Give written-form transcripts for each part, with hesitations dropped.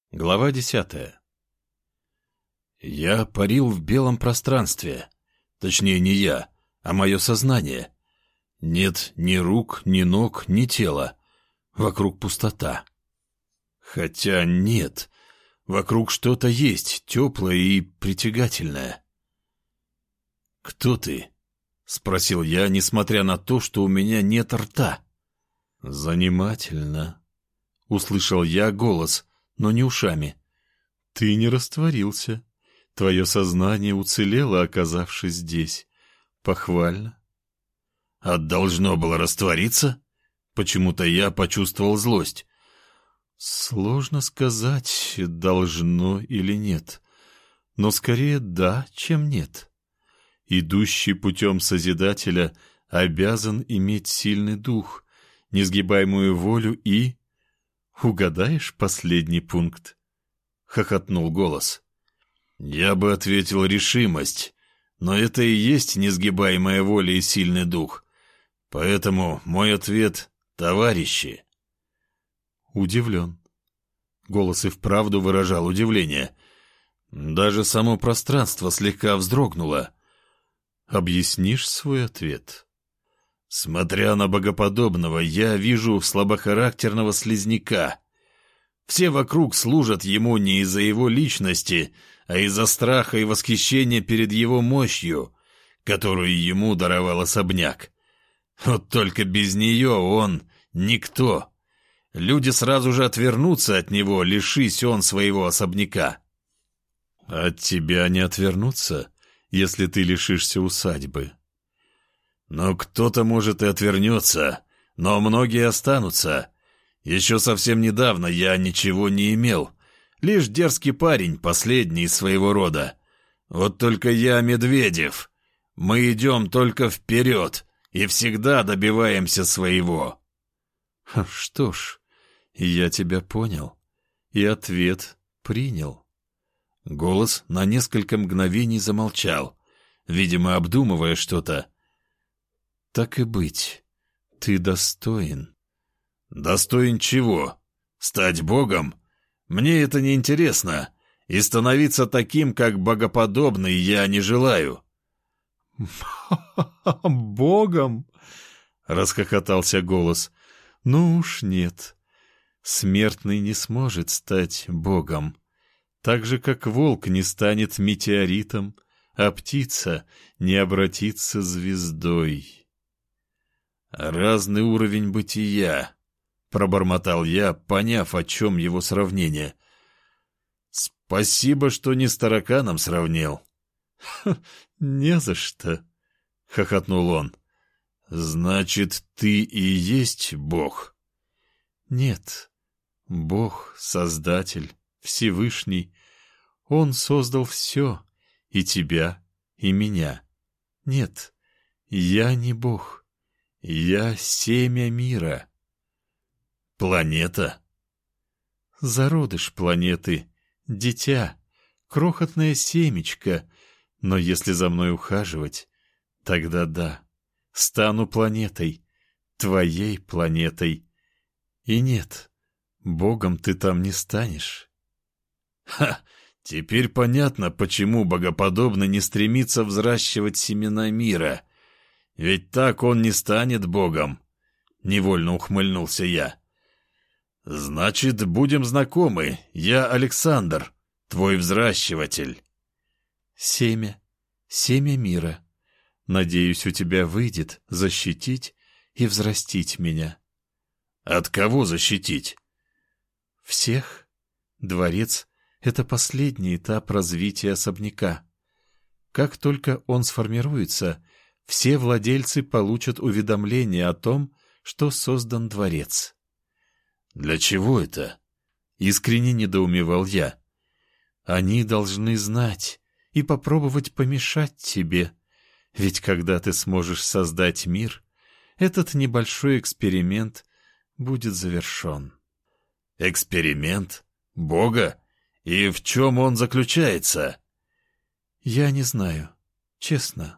Глава 10. Я парил в белом пространстве. Точнее, не я, а мое сознание. Нет ни рук, ни ног, ни тела. Вокруг пустота. Хотя нет, вокруг что-то есть, теплое и притягательное. «Кто ты?» — спросил я, несмотря на то, что у меня нет рта. «Занимательно», — услышал я голос, но не ушами. «Ты не растворился. Твое сознание уцелело, оказавшись здесь. Похвально». «А должно было раствориться?» Почему-то я почувствовал злость. Сложно сказать, должно или нет. Но скорее да, чем нет. Идущий путем Созидателя обязан иметь сильный дух, несгибаемую волю и... «Угадаешь последний пункт?» — хохотнул голос. «Я бы ответил решимость, но это и есть несгибаемая воля и сильный дух. Поэтому мой ответ — товарищи». Удивлен. Голос и вправду выражал удивление. Даже само пространство слегка вздрогнуло. «Объяснишь свой ответ?» Смотря на богоподобного, я вижу слабохарактерного слизняка. Все вокруг служат ему не из-за его личности, а из-за страха и восхищения перед его мощью, которую ему даровал особняк. Вот только без нее он никто. Люди сразу же отвернутся от него, лишись он своего особняка. От тебя не отвернутся, если ты лишишься усадьбы. Но кто-то, может, и отвернется, но многие останутся. Еще совсем недавно я ничего не имел. Лишь дерзкий парень, последний из своего рода. Вот только я Медведев. Мы идем только вперед и всегда добиваемся своего. Что ж, я тебя понял и ответ принял. Голос на несколько мгновений замолчал, видимо, обдумывая что-то. Так и быть, ты достоин. Достоин чего? Стать богом? Мне это не интересно, и становиться таким, как богоподобный, я не желаю. Богом? Расхохотался голос. Ну уж нет. Смертный не сможет стать богом. Так же, как волк не станет метеоритом, а птица не обратится звездой. «Разный уровень бытия», — пробормотал я, поняв, о чем его сравнение. «Спасибо, что не с тараканом сравнил». «Не за что», — хохотнул он. «Значит, ты и есть Бог?» «Нет, Бог, Создатель, Всевышний. Он создал все, и тебя, и меня. Нет, я не Бог». «Я семя мира». «Планета?» «Зародыш планеты, дитя, крохотное семечко, но если за мной ухаживать, тогда да, стану планетой, твоей планетой. И нет, богом ты там не станешь». «Ха! Теперь понятно, почему богоподобный не стремится взращивать семена мира. Ведь так он не станет богом», — невольно ухмыльнулся я. «Значит, будем знакомы. Я Александр, твой взращиватель». «Семя мира. Надеюсь, у тебя выйдет защитить и взрастить меня». «От кого защитить?» «Всех. Дворец — это последний этап развития особняка. Как только он сформируется, все владельцы получат уведомление о том, что создан дворец». «Для чего это?» — искренне недоумевал я. «Они должны знать и попробовать помешать тебе. Ведь когда ты сможешь создать мир, этот небольшой эксперимент будет завершен». «Эксперимент? Бога? И в чем он заключается?» «Я не знаю, честно».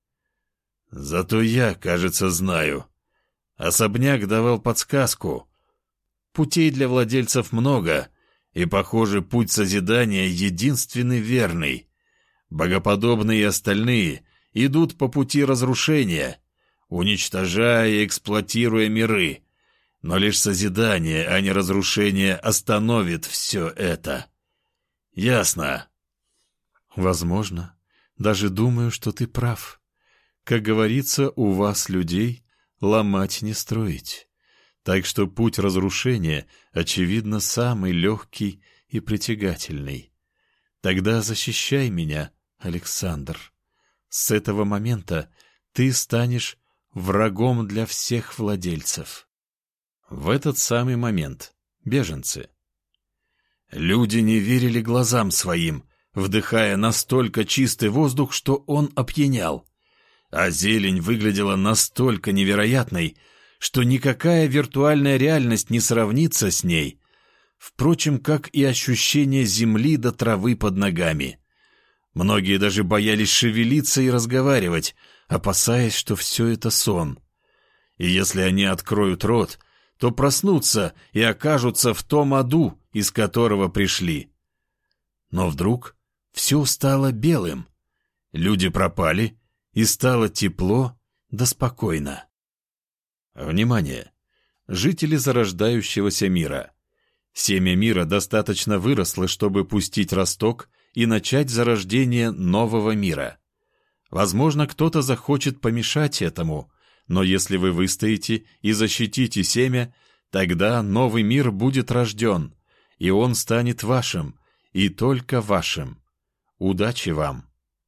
«Зато я, кажется, знаю. Особняк давал подсказку. Путей для владельцев много. И, похоже, путь созидания единственный верный. Богоподобные и остальные идут по пути разрушения, уничтожая и эксплуатируя миры. Но лишь созидание, а не разрушение, остановит все это. Ясно? Возможно. Даже думаю, что ты прав. Как говорится, у вас, людей, ломать не строить. Так что путь разрушения, очевидно, самый легкий и притягательный. Тогда защищай меня, Александр. С этого момента ты станешь врагом для всех владельцев. В этот самый момент беженцы. Люди не верили глазам своим, вдыхая настолько чистый воздух, что он опьянял. А зелень выглядела настолько невероятной, что никакая виртуальная реальность не сравнится с ней. Впрочем, как и ощущение земли до травы под ногами. Многие даже боялись шевелиться и разговаривать, опасаясь, что все это сон. И если они откроют рот, то проснутся и окажутся в том аду, из которого пришли. Но вдруг все стало белым. Люди пропали, и стало тепло да спокойно. Внимание! Жители зарождающегося мира. Семя мира достаточно выросло, чтобы пустить росток и начать зарождение нового мира. Возможно, кто-то захочет помешать этому, но если вы выстоите и защитите семя, тогда новый мир будет рожден, и он станет вашим, и только вашим. Удачи вам!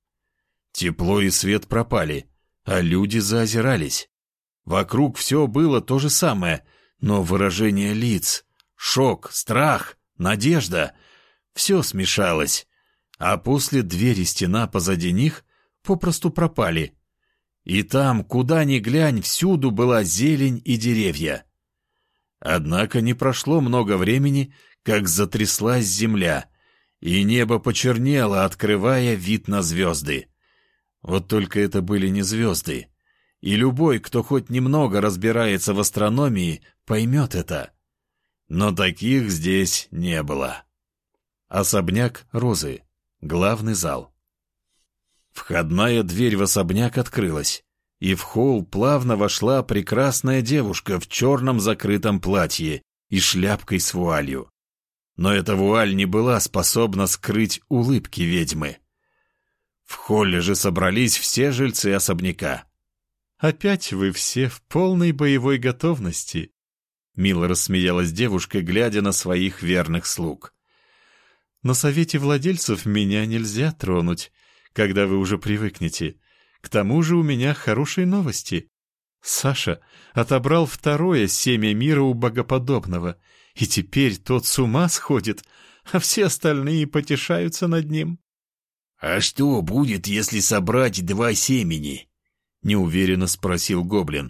Тепло и свет пропали, а люди заозирались. Вокруг все было то же самое, но выражение лиц, шок, страх, надежда — все смешалось, а после двери стена позади них попросту пропали. И там, куда ни глянь, всюду была зелень и деревья. Однако не прошло много времени, как затряслась земля, и небо почернело, открывая вид на звезды. Вот только это были не звезды. И любой, кто хоть немного разбирается в астрономии, поймет это. Но таких здесь не было. Особняк Розы. Главный зал. Входная дверь в особняк открылась, и в холл плавно вошла прекрасная девушка в черном закрытом платье и шляпкой с вуалью. Но эта вуаль не была способна скрыть улыбки ведьмы. В холле же собрались все жильцы особняка. «Опять вы все в полной боевой готовности», — мило рассмеялась девушка, глядя на своих верных слуг. «На совете владельцев меня нельзя тронуть, когда вы уже привыкнете. К тому же у меня хорошие новости. Саша отобрал второе семя мира у богоподобного, и теперь тот с ума сходит, а все остальные потешаются над ним». «А что будет, если собрать два семени?» — неуверенно спросил гоблин.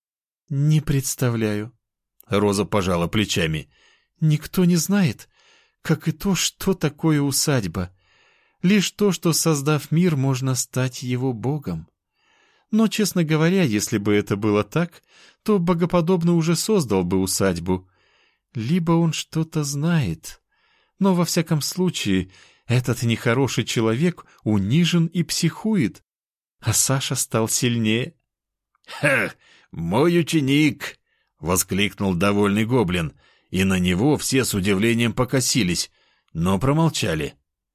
«Не представляю». Роза пожала плечами. «Никто не знает, как и то, что такое усадьба. Лишь то, что, создав мир, можно стать его богом. Но, честно говоря, если бы это было так, то богоподобный уже создал бы усадьбу. Либо он что-то знает. Но, во всяком случае, этот нехороший человек унижен и психует, а Саша стал сильнее». «Ха! Мой ученик!» — воскликнул довольный гоблин, и на него все с удивлением покосились, но промолчали.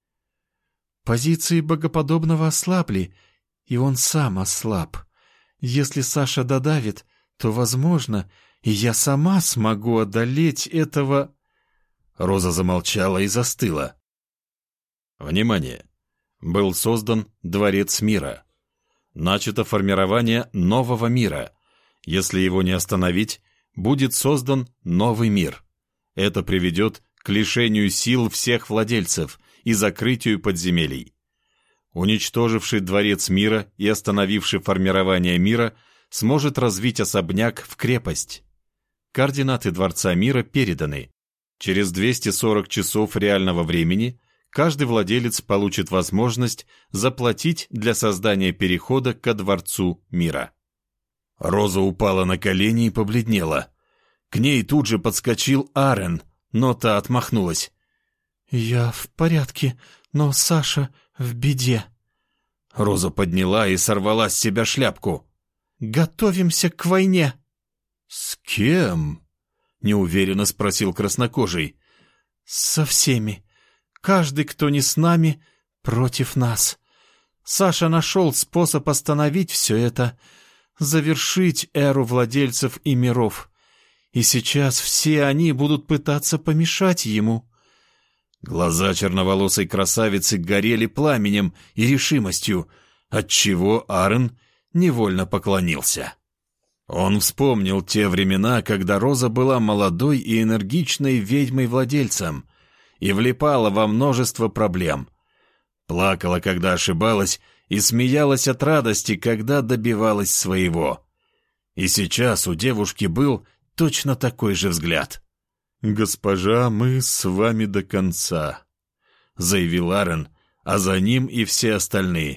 «Позиции богоподобного ослабли, и он сам ослаб. Если Саша додавит, то, возможно, и я сама смогу одолеть этого...» Роза замолчала и застыла. Внимание! Был создан Дворец Мира. Начато формирование нового мира. Если его не остановить, будет создан новый мир. Это приведет к лишению сил всех владельцев и закрытию подземелий. Уничтоживший Дворец Мира и остановивший формирование мира сможет развить особняк в крепость. Координаты Дворца Мира переданы. Через 240 часов реального времени каждый владелец получит возможность заплатить для создания перехода ко Дворцу Мира. Роза упала на колени и побледнела. К ней тут же подскочил Арен, но та отмахнулась. «Я в порядке, но Саша в беде». Роза подняла и сорвала с себя шляпку. «Готовимся к войне». «С кем?» — неуверенно спросил краснокожий. «Со всеми. Каждый, кто не с нами, против нас. Саша нашел способ остановить все это, завершить эру владельцев и миров. И сейчас все они будут пытаться помешать ему». Глаза черноволосой красавицы горели пламенем и решимостью, отчего Арен невольно поклонился. Он вспомнил те времена, когда Роза была молодой и энергичной ведьмой-владельцем и влипала во множество проблем. Плакала, когда ошибалась, и смеялась от радости, когда добивалась своего. И сейчас у девушки был точно такой же взгляд. «Госпожа, мы с вами до конца», — заявил Арен, а за ним и все остальные.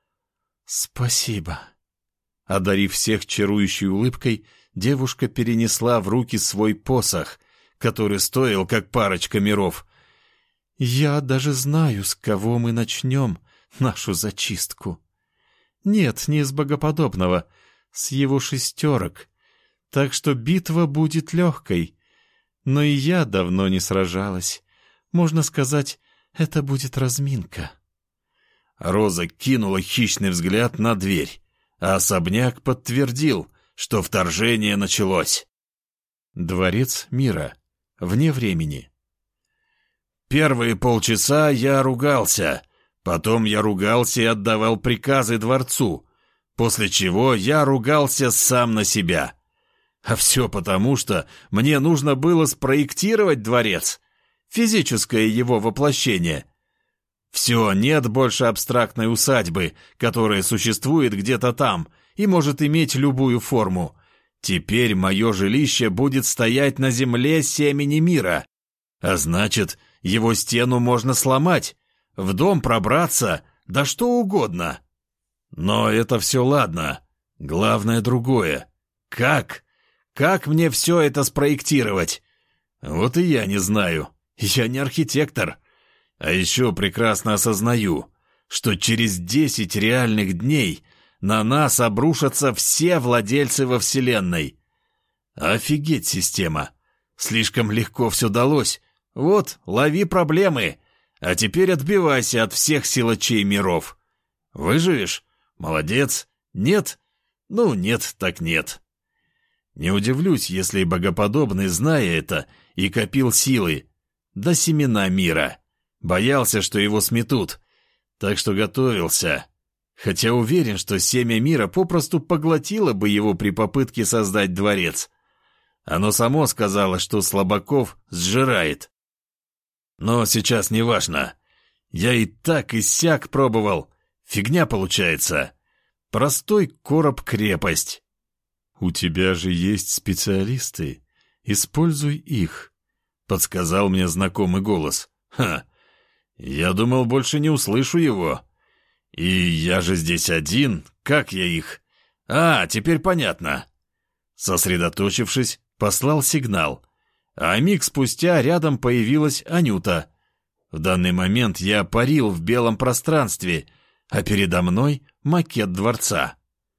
«Спасибо». Одарив всех чарующей улыбкой, девушка перенесла в руки свой посох, который стоил как парочка миров. «Я даже знаю, с кого мы начнем нашу зачистку. Нет, не с богоподобного, с его шестерок. Так что битва будет легкой. Но и я давно не сражалась. Можно сказать, это будет разминка». Роза кинула хищный взгляд на дверь, а особняк подтвердил, что вторжение началось. Дворец мира. Вне времени. Первые полчаса я ругался, потом я ругался и отдавал приказы дворцу, после чего я ругался сам на себя. А все потому, что мне нужно было спроектировать дворец, физическое его воплощение. Все, нет больше абстрактной усадьбы, которая существует где-то там и может иметь любую форму. Теперь мое жилище будет стоять на земле семени мира. А значит, его стену можно сломать, в дом пробраться, да что угодно. Но это все ладно. Главное другое. Как? Как мне все это спроектировать? Вот и я не знаю. Я не архитектор. А еще прекрасно осознаю, что через 10 реальных дней на нас обрушатся все владельцы во Вселенной. Офигеть, система. Слишком легко все далось. Вот, лови проблемы. А теперь отбивайся от всех силачей миров. Выживешь? Молодец. Нет? Ну, нет так нет. Не удивлюсь, если богоподобный, зная это, и копил силы, до семена мира. Боялся, что его сметут, так что готовился. Хотя уверен, что семя мира попросту поглотило бы его при попытке создать дворец. Оно само сказало, что слабаков сжирает. Но сейчас не важно. Я и так и сяк пробовал. Фигня получается. Простой короб-крепость. «У тебя же есть специалисты. Используй их», — подсказал мне знакомый голос. «Ха! Я думал, больше не услышу его. И я же здесь один. Как я их? А, теперь понятно». Сосредоточившись, послал сигнал. А миг спустя рядом появилась Анюта. В данный момент я парил в белом пространстве, а передо мной макет дворца.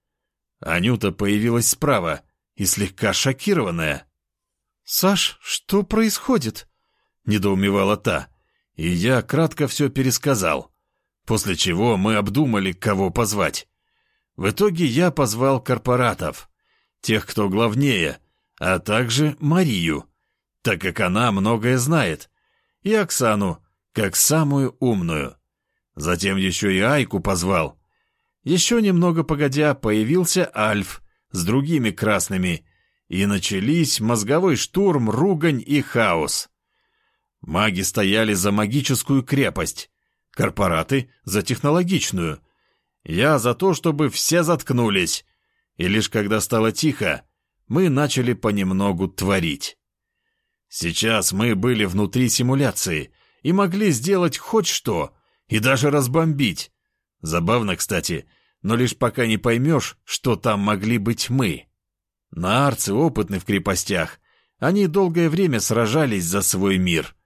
Анюта появилась справа и слегка шокированная. «Саш, что происходит?» — недоумевала та, и я кратко все пересказал, после чего мы обдумали, кого позвать. В итоге я позвал корпоратов, тех, кто главнее, а также Марию, так как она многое знает, и Оксану, как самую умную. Затем еще и Айку позвал. Еще немного погодя появился Альф с другими красными, и начались мозговой штурм, ругань и хаос. Маги стояли за магическую крепость, корпораты — за технологичную. Я за то, чтобы все заткнулись, и лишь когда стало тихо, мы начали понемногу творить. Сейчас мы были внутри симуляции и могли сделать хоть что, и даже разбомбить. Забавно, кстати, но лишь пока не поймешь, что там могли быть мы. Наарцы опытны в крепостях, они долгое время сражались за свой мир.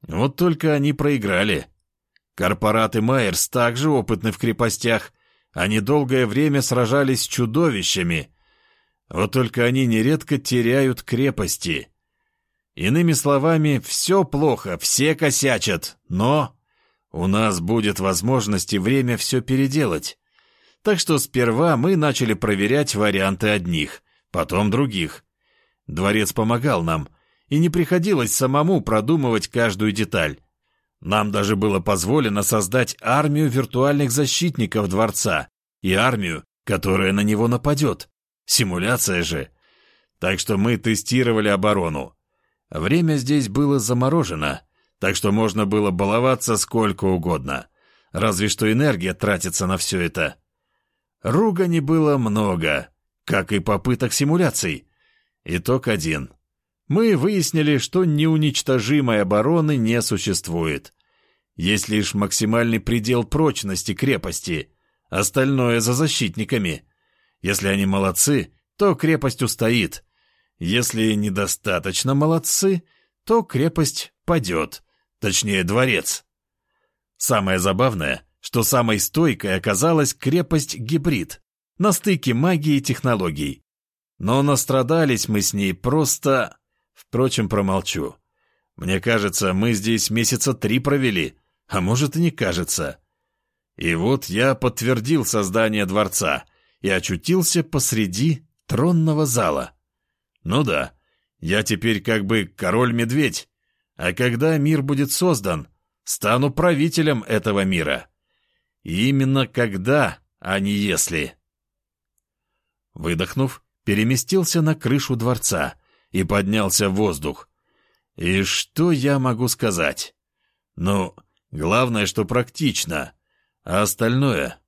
Вот только они проиграли. Корпораты Майерс также опытны в крепостях. Они долгое время сражались с чудовищами. Вот только они нередко теряют крепости. Иными словами, все плохо, все косячат, но у нас будет возможность и время все переделать. Так что сперва мы начали проверять варианты одних, потом других. Дворец помогал нам, и не приходилось самому продумывать каждую деталь. Нам даже было позволено создать армию виртуальных защитников дворца и армию, которая на него нападет. Симуляция же. Так что мы тестировали оборону. Время здесь было заморожено, так что можно было баловаться сколько угодно. Разве что энергия тратится на все это. Ругани было много, как и попыток симуляций. Итог один. Мы выяснили, что неуничтожимой обороны не существует. Есть лишь максимальный предел прочности крепости, остальное за защитниками. Если они молодцы, то крепость устоит. Если недостаточно молодцы, то крепость падет, точнее дворец. Самое забавное, что самой стойкой оказалась крепость-гибрид, на стыке магии и технологий. Но настрадались мы с ней просто... Впрочем, промолчу. Мне кажется, мы здесь месяца 3 провели, а может и не кажется. И вот я подтвердил создание дворца и очутился посреди тронного зала. Ну да, я теперь как бы король-медведь, а когда мир будет создан, стану правителем этого мира. И именно когда, а не если. Выдохнув, переместился на крышу дворца и поднялся в воздух. И что я могу сказать? Ну, главное, что практично, а остальное...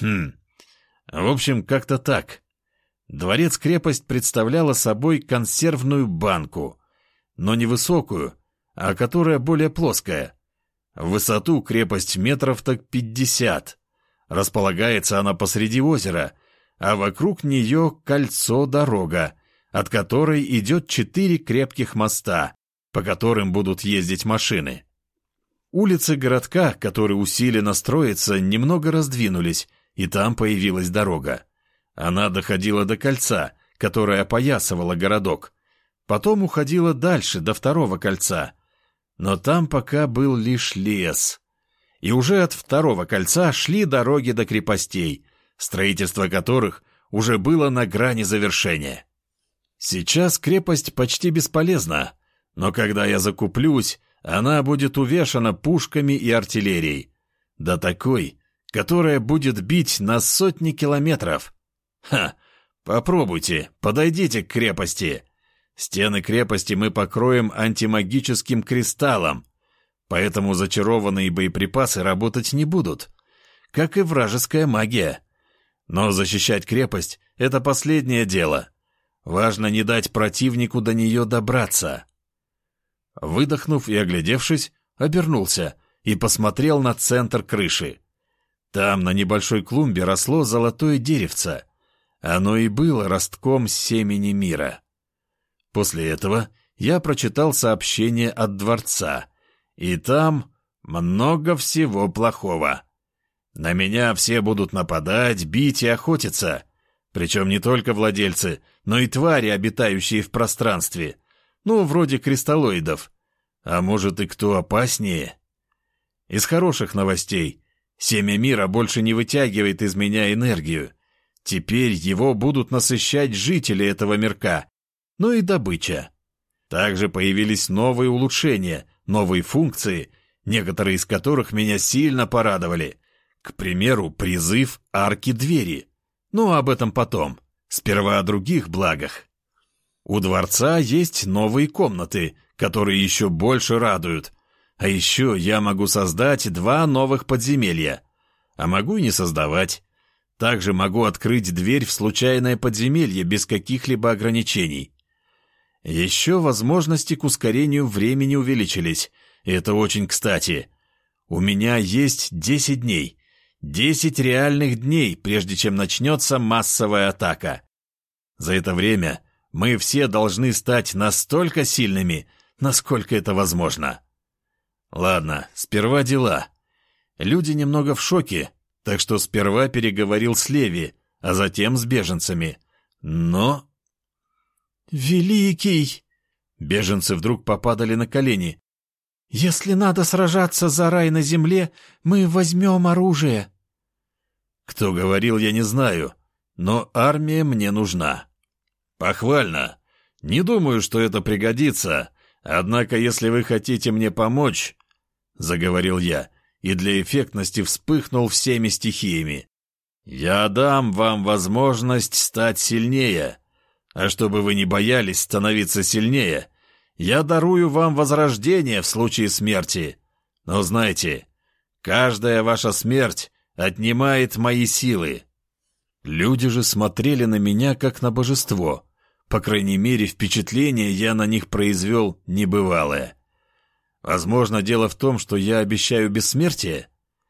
В общем, как-то так. Дворец-крепость представляла собой консервную банку, но не высокую, а которая более плоская. В высоту крепость метров так 50. Располагается она посреди озера, а вокруг нее кольцо-дорога, от которой идет 4 крепких моста, по которым будут ездить машины. Улицы городка, которые усиленно строятся, немного раздвинулись, и там появилась дорога. Она доходила до кольца, которое опоясывало городок. Потом уходила дальше, до 2-го кольца. Но там пока был лишь лес. И уже от 2-го кольца шли дороги до крепостей, строительство которых уже было на грани завершения. Сейчас крепость почти бесполезна, но когда я закуплюсь, она будет увешана пушками и артиллерией. Да такой, которая будет бить на сотни километров. Попробуйте, подойдите к крепости. Стены крепости мы покроем антимагическим кристаллом, поэтому зачарованные боеприпасы работать не будут, как и вражеская магия. Но защищать крепость — это последнее дело. Важно не дать противнику до нее добраться. Выдохнув и оглядевшись, обернулся и посмотрел на центр крыши. Там на небольшой клумбе росло золотое деревце. Оно и было ростком семени мира. После этого я прочитал сообщение от дворца, и там много всего плохого. На меня все будут нападать, бить и охотиться, причем не только владельцы, но и твари, обитающие в пространстве, ну, вроде кристаллоидов, а может и кто опаснее. Из хороших новостей: семя мира больше не вытягивает из меня энергию. Теперь его будут насыщать жители этого мирка, но и добыча. Также появились новые улучшения, новые функции, некоторые из которых меня сильно порадовали. К примеру, призыв арки-двери. Но об этом потом. Сперва о других благах. У дворца есть новые комнаты, которые еще больше радуют. А еще я могу создать 2 новых подземелья. А могу и не создавать. Также могу открыть дверь в случайное подземелье без каких-либо ограничений. Еще возможности к ускорению времени увеличились. И это очень кстати. У меня есть 10 дней. 10 реальных дней, прежде чем начнется массовая атака. За это время мы все должны стать настолько сильными, насколько это возможно. Ладно, сперва дела. Люди немного в шоке, так что сперва переговорил с Леви, а затем с беженцами. Но... «Великий!» Беженцы вдруг попадали на колени. «Если надо сражаться за рай на земле, мы возьмем оружие». Кто говорил, я не знаю, но армия мне нужна. Похвально. Не думаю, что это пригодится, однако если вы хотите мне помочь, заговорил я, и для эффектности вспыхнул всеми стихиями. Я дам вам возможность стать сильнее, а чтобы вы не боялись становиться сильнее, я дарую вам возрождение в случае смерти. Но знайте, каждая ваша смерть отнимает мои силы. Люди же смотрели на меня как на божество. По крайней мере, впечатление я на них произвел небывалое. Возможно, дело в том, что я обещаю бессмертие.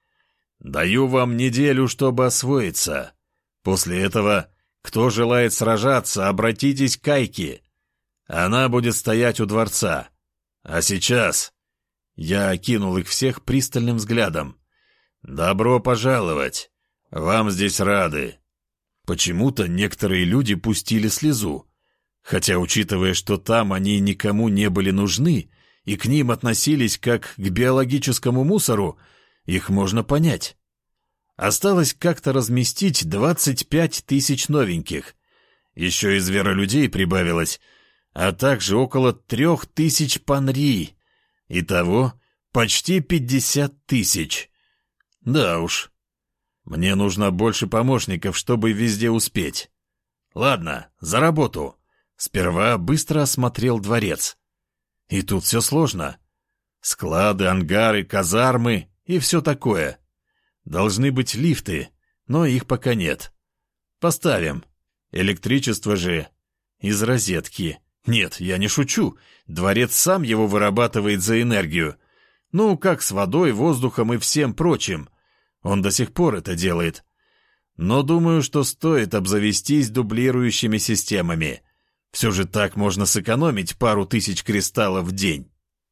Даю вам неделю, чтобы освоиться. После этого, кто желает сражаться, обратитесь к Айке. Она будет стоять у дворца. А сейчас... Я окинул их всех пристальным взглядом. «Добро пожаловать! Вам здесь рады!» Почему-то некоторые люди пустили слезу, хотя, учитывая, что там они никому не были нужны и к ним относились как к биологическому мусору, их можно понять. Осталось как-то разместить 25 тысяч новеньких. Еще и зверолюдей прибавилось, а также около 3000 панри. Итого почти 50 тысяч. Да уж. Мне нужно больше помощников, чтобы везде успеть. Ладно, за работу. Сперва быстро осмотрел дворец. И тут все сложно. Склады, ангары, казармы и все такое. Должны быть лифты, но их пока нет. Поставим. Электричество же из розетки. Нет, я не шучу. Дворец сам его вырабатывает за энергию. Ну, как с водой, воздухом и всем прочим. Он до сих пор это делает. Но думаю, что стоит обзавестись дублирующими системами. Все же так можно сэкономить пару тысяч кристаллов в день.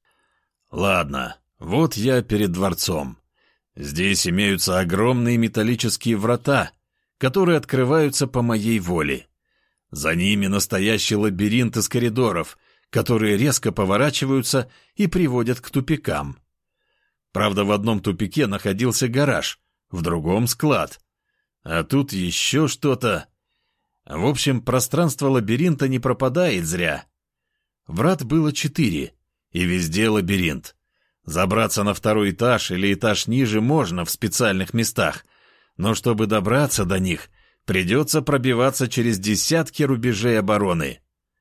Ладно, вот я перед дворцом. Здесь имеются огромные металлические врата, которые открываются по моей воле. За ними настоящий лабиринт из коридоров, которые резко поворачиваются и приводят к тупикам. Правда, в одном тупике находился гараж, в другом — склад. А тут еще что-то. В общем, пространство лабиринта не пропадает зря. Врат было 4, и везде лабиринт. Забраться на второй этаж или этаж ниже можно в специальных местах, но чтобы добраться до них, придется пробиваться через десятки рубежей обороны.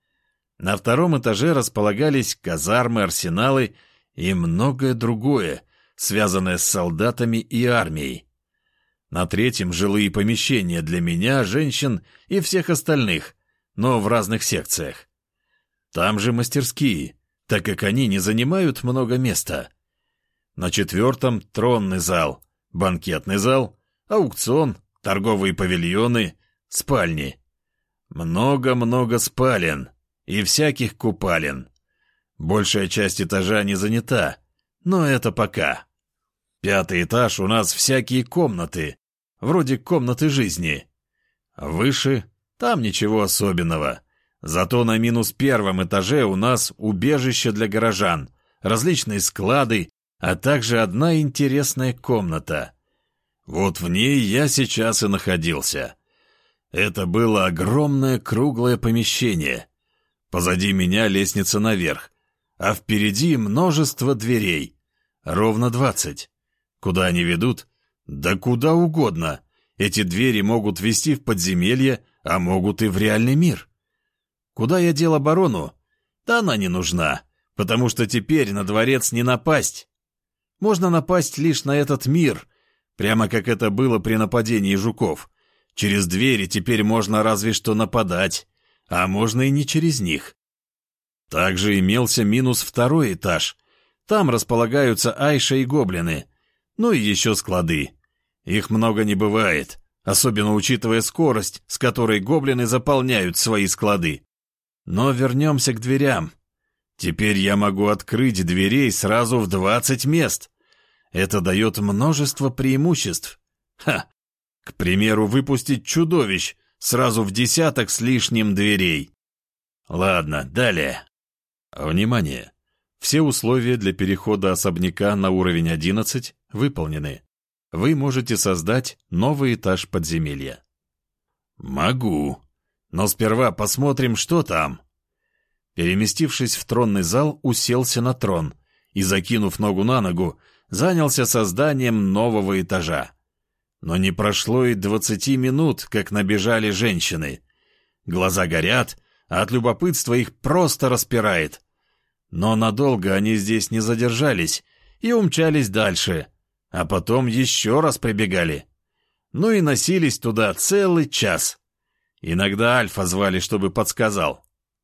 На втором этаже располагались казармы, арсеналы и многое другое, связанное с солдатами и армией. На третьем — жилые помещения для меня, женщин и всех остальных, но в разных секциях. Там же мастерские, так как они не занимают много места. На четвертом — тронный зал, банкетный зал, аукцион, торговые павильоны, спальни. Много-много спален и всяких купалин. Большая часть этажа не занята, но это пока. 5-й этаж у нас всякие комнаты, вроде комнаты жизни. Выше там ничего особенного. Зато на -1 этаже у нас убежище для горожан, различные склады, а также одна интересная комната. Вот в ней я сейчас и находился. Это было огромное круглое помещение. Позади меня лестница наверх, а впереди множество дверей. Ровно 20. Куда они ведут? Да куда угодно. Эти двери могут вести в подземелье, а могут и в реальный мир. Куда я дел оборону? Да она не нужна, потому что теперь на дворец не напасть. Можно напасть лишь на этот мир, прямо как это было при нападении жуков. Через двери теперь можно разве что нападать, а можно и не через них. Также имелся -2 этаж. Там располагаются Айша и гоблины. Ну и еще склады. Их много не бывает, особенно учитывая скорость, с которой гоблины заполняют свои склады. Но вернемся к дверям. Теперь я могу открыть дверей сразу в 20 мест. Это дает множество преимуществ. К примеру, выпустить чудовищ сразу в 10 с лишним дверей. Ладно, далее. Внимание! Все условия для перехода особняка на уровень 11 выполнены. Вы можете создать новый этаж подземелья. Могу. Но сперва посмотрим, что там. Переместившись в тронный зал, уселся на трон и, закинув ногу на ногу, занялся созданием нового этажа. Но не прошло и 20 минут, как набежали женщины. Глаза горят, а от любопытства их просто распирает. Но надолго они здесь не задержались и умчались дальше, а потом еще раз прибегали. Ну и носились туда целый час. Иногда Альфа звали, чтобы подсказал.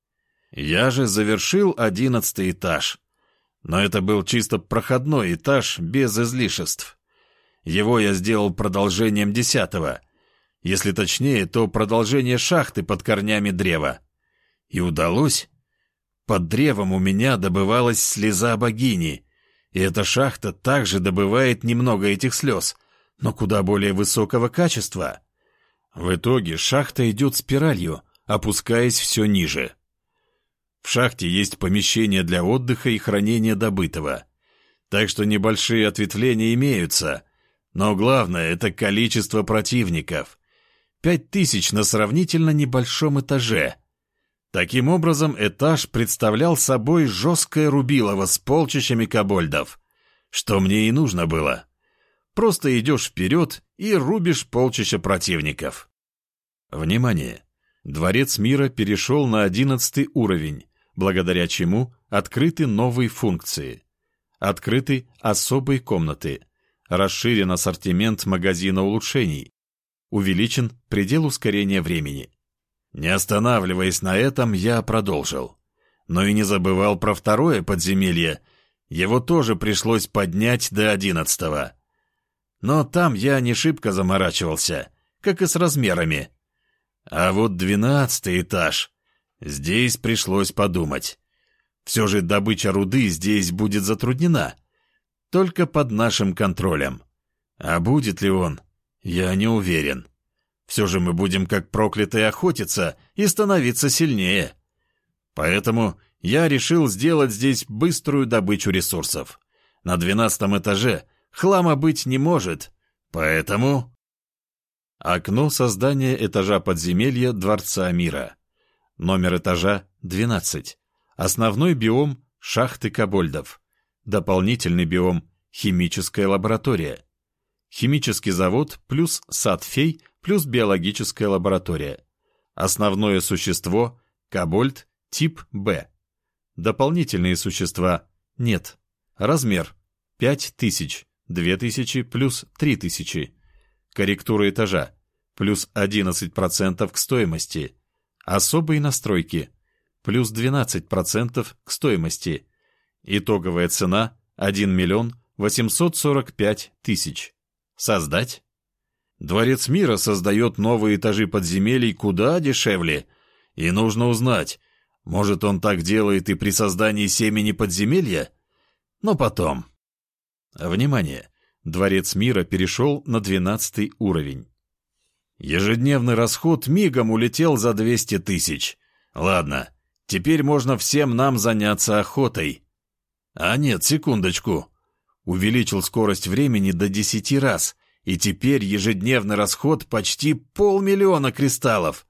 Я же завершил 11 этаж. Но это был чисто проходной этаж, без излишеств. Его я сделал продолжением 10-го. Если точнее, то продолжение шахты под корнями древа. И удалось. Под древом у меня добывалась слеза богини, и эта шахта также добывает немного этих слез, но куда более высокого качества. В итоге шахта идет спиралью, опускаясь все ниже. В шахте есть помещения для отдыха и хранения добытого, так что небольшие ответвления имеются, но главное — это количество противников. 5000 на сравнительно небольшом этаже. Таким образом, этаж представлял собой жесткое рубилово с полчищами кобольдов, что мне и нужно было. Просто идешь вперед и рубишь полчища противников. Внимание! Дворец мира перешел на 11 уровень, благодаря чему открыты новые функции. Открыты особые комнаты, расширен ассортимент магазина улучшений, увеличен предел ускорения времени. Не останавливаясь на этом, я продолжил. Но и не забывал про второе подземелье. Его тоже пришлось поднять до 11-го. Но там я не шибко заморачивался, как и с размерами. А вот 12-й этаж. Здесь пришлось подумать. Все же добыча руды здесь будет затруднена. Только под нашим контролем. А будет ли он? Я не уверен. Все же мы будем как проклятые охотиться и становиться сильнее. Поэтому я решил сделать здесь быструю добычу ресурсов. На 12-м этаже хлама быть не может, поэтому... Окно создания этажа подземелья Дворца мира. Номер этажа 12. Основной биом — шахты кобольдов. Дополнительный биом — химическая лаборатория. Химический завод плюс сад фей плюс биологическая лаборатория. Основное существо — кобольд, тип Б. Дополнительные существа — нет. Размер — 5000, 2000 плюс 3000. Корректура этажа — плюс 11% к стоимости. Особые настройки — плюс 12% к стоимости. Итоговая цена — 1 845 000. Создать? Дворец мира создает новые этажи подземелий куда дешевле. И нужно узнать, может, он так делает и при создании семени подземелья? Но потом. Внимание! Дворец мира перешел на 12 уровень. Ежедневный расход мигом улетел за 200 000. Ладно, теперь можно всем нам заняться охотой. А нет, секундочку. Увеличил скорость времени до 10 раз, и теперь ежедневный расход почти 500 000 кристаллов.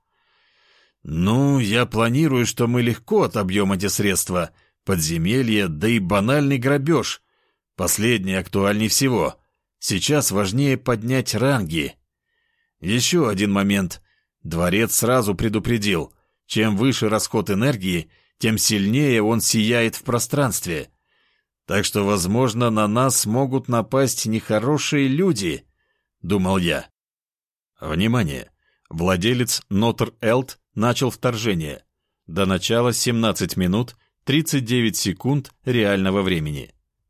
Ну, я планирую, что мы легко отобьем эти средства. Подземелье, да и банальный грабеж. Последний актуальней всего. Сейчас важнее поднять ранги. Еще один момент. Дворец сразу предупредил. Чем выше расход энергии, тем сильнее он сияет в пространстве. Так что, возможно, на нас могут напасть нехорошие люди, думал я. Внимание! Владелец Нотр Элт начал вторжение. До начала 17 минут 39 секунд реального времени.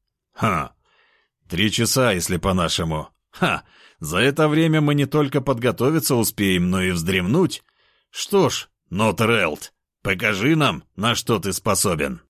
3 часа, если по-нашему. За это время мы не только подготовиться успеем, но и вздремнуть. Что ж, Нотр Элт, покажи нам, на что ты способен.